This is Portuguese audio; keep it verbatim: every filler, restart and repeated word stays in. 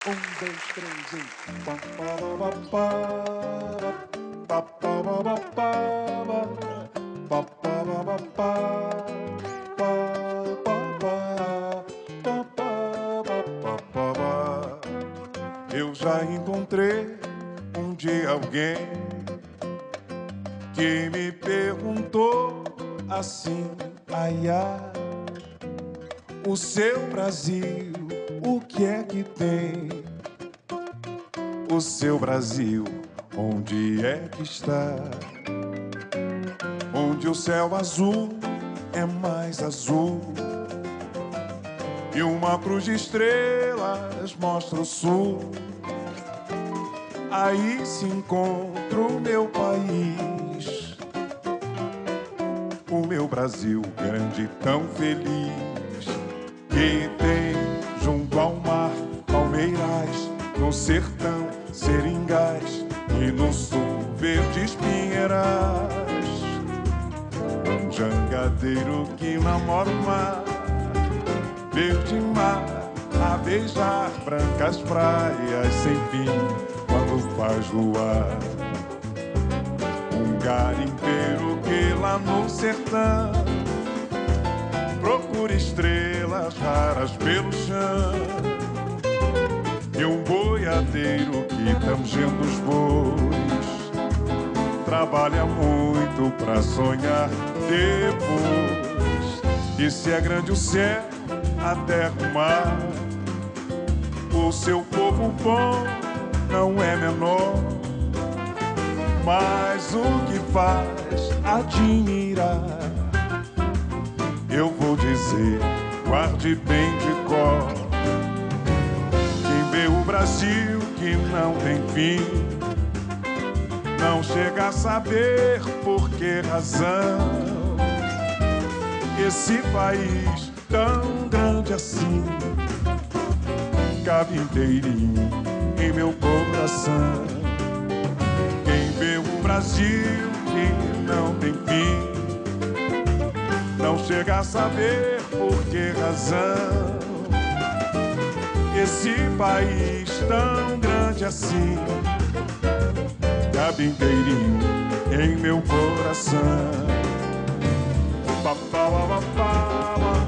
Um, dois, três e... Pá, pá, pá, pá, pá, pá, pá, pá, pá, pá, pá, pá, pá, pá. Eu já encontrei um dia alguém que me perguntou assim, ai, ai, o seu Brasil, o que é que tem? O seu Brasil, onde é que está? Onde o céu azul é mais azul e uma cruz de estrelas mostra o sul. Aí se encontra o meu país, o meu Brasil grande e tão feliz, que tem junto ao mar palmeirais, no sertão seringais e no sul verdes pinheirais. Um jangadeiro que namora o mar, verde mar, a beijar brancas praias sem fim quando faz luar. Um garimpeiro que lá no sertão procura estrelas raras pelo chão, e um boiadeiro que tangendo os bois trabalha muito pra sonhar depois. E se é grande o céu, a terra, o mar, o seu povo bom não é menor, mas o que faz admirar, eu vou dizer, guarde bem de cor. Quem vê o Brasil que não tem fim, não chega a saber por que razão esse país tão grande assim cabe inteirinho em meu coração. Quem vê o Brasil que não tem fim, não chega a saber por que razão esse país tão grande assim cabe inteirinho em meu coração. Pa, pa, pa, pa, pa.